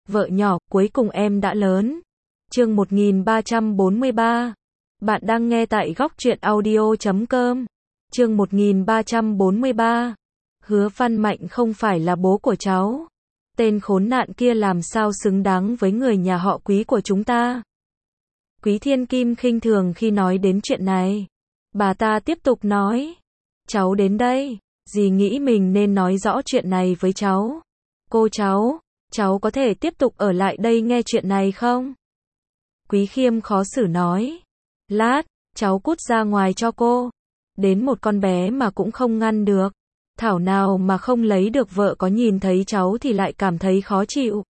Vợ nhỏ, cuối cùng em đã lớn. Chương 1343. Bạn đang nghe tại góc truyện audio.com. Chương 1343. Hứa Văn Mạnh không phải là bố của cháu. Tên khốn nạn kia làm sao xứng đáng với người nhà họ Quý của chúng ta. Quý Thiên Kim khinh thường khi nói đến chuyện này. Bà ta tiếp tục nói. Cháu đến đây, dì nghĩ mình nên nói rõ chuyện này với cháu. Cô cháu có thể tiếp tục ở lại đây nghe chuyện này không? Quý Khiêm khó xử nói. Lát, cháu cút ra ngoài cho cô. Đến một con bé mà cũng không ngăn được. Thảo nào mà không lấy được vợ có nhìn thấy cháu thì lại cảm thấy khó chịu.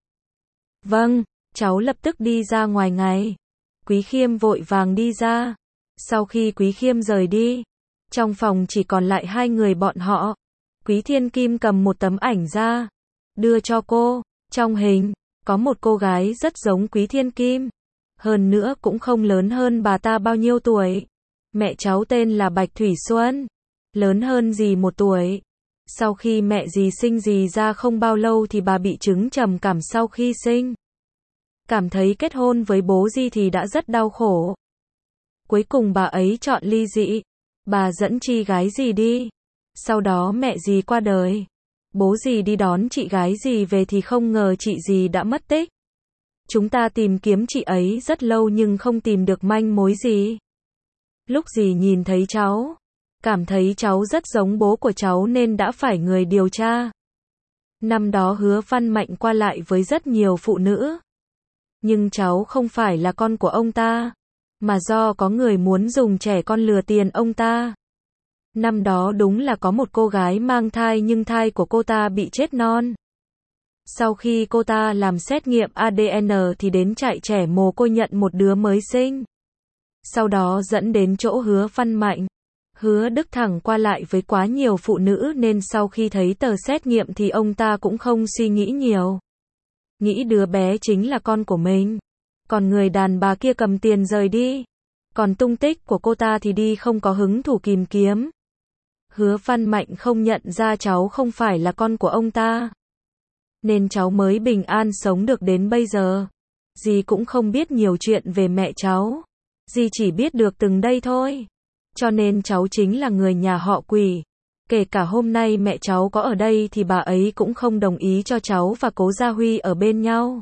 Vâng, cháu lập tức đi ra ngoài ngay. Quý Khiêm vội vàng đi ra. Sau khi Quý Khiêm rời đi, trong phòng chỉ còn lại hai người bọn họ. Quý Thiên Kim cầm một tấm ảnh ra, đưa cho cô. Trong hình, có một cô gái rất giống Quý Thiên Kim. Hơn nữa cũng không lớn hơn bà ta bao nhiêu tuổi. Mẹ cháu tên là Bạch Thủy Xuân. Lớn hơn dì 1 tuổi. Sau khi mẹ dì sinh dì ra không bao lâu thì bà bị chứng trầm cảm sau khi sinh. Cảm thấy kết hôn với bố dì thì đã rất đau khổ. Cuối cùng bà ấy chọn ly dị. Bà dẫn chị gái dì đi. Sau đó mẹ dì qua đời. Bố dì đi đón chị gái dì về thì không ngờ chị dì đã mất tích. Chúng ta tìm kiếm chị ấy rất lâu nhưng không tìm được manh mối gì. Lúc dì nhìn thấy cháu, cảm thấy cháu rất giống bố của cháu nên đã phải người điều tra. Năm đó Hứa Văn Mạnh qua lại với rất nhiều phụ nữ. Nhưng cháu không phải là con của ông ta, mà do có người muốn dùng trẻ con lừa tiền ông ta. Năm đó đúng là có một cô gái mang thai nhưng thai của cô ta bị chết non. Sau khi cô ta làm xét nghiệm ADN thì đến trại trẻ mồ côi nhận một đứa mới sinh. Sau đó dẫn đến chỗ Hứa Văn Mạnh. Hứa Đức Thẳng qua lại với quá nhiều phụ nữ nên sau khi thấy tờ xét nghiệm thì ông ta cũng không suy nghĩ nhiều. Nghĩ đứa bé chính là con của mình. Còn người đàn bà kia cầm tiền rời đi. Còn tung tích của cô ta thì đi không có hứng thú tìm kiếm. Hứa Văn Mạnh không nhận ra cháu không phải là con của ông ta. Nên cháu mới bình an sống được đến bây giờ. Dì cũng không biết nhiều chuyện về mẹ cháu. Dì chỉ biết được từng đây thôi. Cho nên cháu chính là người nhà họ Quỷ. Kể cả hôm nay mẹ cháu có ở đây thì bà ấy cũng không đồng ý cho cháu và Cố Gia Huy ở bên nhau.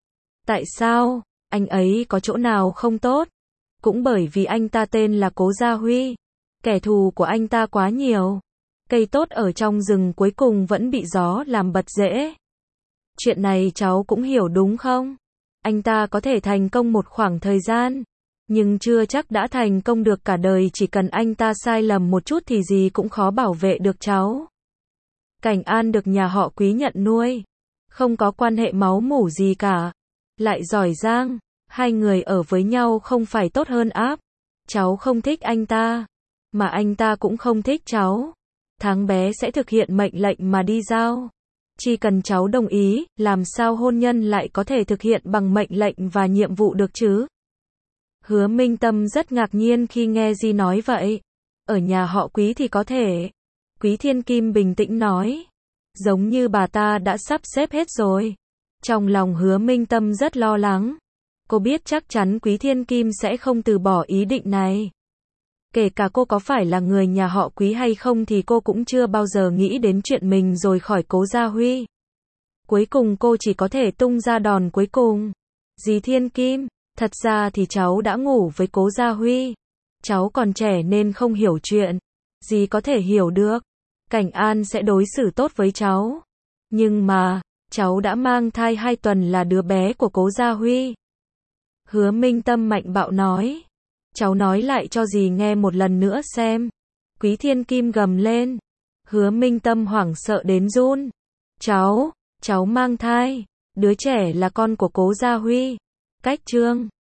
Tại sao? Anh ấy có chỗ nào không tốt? Cũng bởi vì anh ta tên là Cố Gia Huy. Kẻ thù của anh ta quá nhiều. Cây tốt ở trong rừng cuối cùng vẫn bị gió làm bật rễ. Chuyện này cháu cũng hiểu đúng không? Anh ta có thể thành công một khoảng thời gian, nhưng chưa chắc đã thành công được cả đời. Chỉ cần anh ta sai lầm một chút thì gì cũng khó bảo vệ được cháu. Cảnh An được nhà họ Quý nhận nuôi, không có quan hệ máu mủ gì cả, lại giỏi giang, hai người ở với nhau không phải tốt hơn áp. Cháu không thích anh ta, mà anh ta cũng không thích cháu. Tháng bé sẽ thực hiện mệnh lệnh mà đi giao. Chỉ cần cháu đồng ý, làm sao hôn nhân lại có thể thực hiện bằng mệnh lệnh và nhiệm vụ được chứ? Hứa Minh Tâm rất ngạc nhiên khi nghe Di nói vậy. Ở nhà họ Quý thì có thể. Quý Thiên Kim bình tĩnh nói. Giống như bà ta đã sắp xếp hết rồi. Trong lòng Hứa Minh Tâm rất lo lắng. Cô biết chắc chắn Quý Thiên Kim sẽ không từ bỏ ý định này. Kể cả cô có phải là người nhà họ Quý hay không thì cô cũng chưa bao giờ nghĩ đến chuyện mình rồi khỏi Cố Gia Huy. Cuối cùng cô chỉ có thể tung ra đòn cuối cùng. Dì Thiên Kim, thật ra thì cháu đã ngủ với Cố Gia Huy. Cháu còn trẻ nên không hiểu chuyện. Dì có thể hiểu được. Cảnh An sẽ đối xử tốt với cháu. Nhưng mà, cháu đã mang thai 2 tuần là đứa bé của Cố Gia Huy. Hứa Minh Tâm mạnh bạo nói. Cháu nói lại cho dì nghe một lần nữa xem. Quý Thiên Kim gầm lên. Hứa Minh Tâm hoảng sợ đến run. Cháu mang thai. Đứa trẻ là con của Cố Gia Huy. Cách chương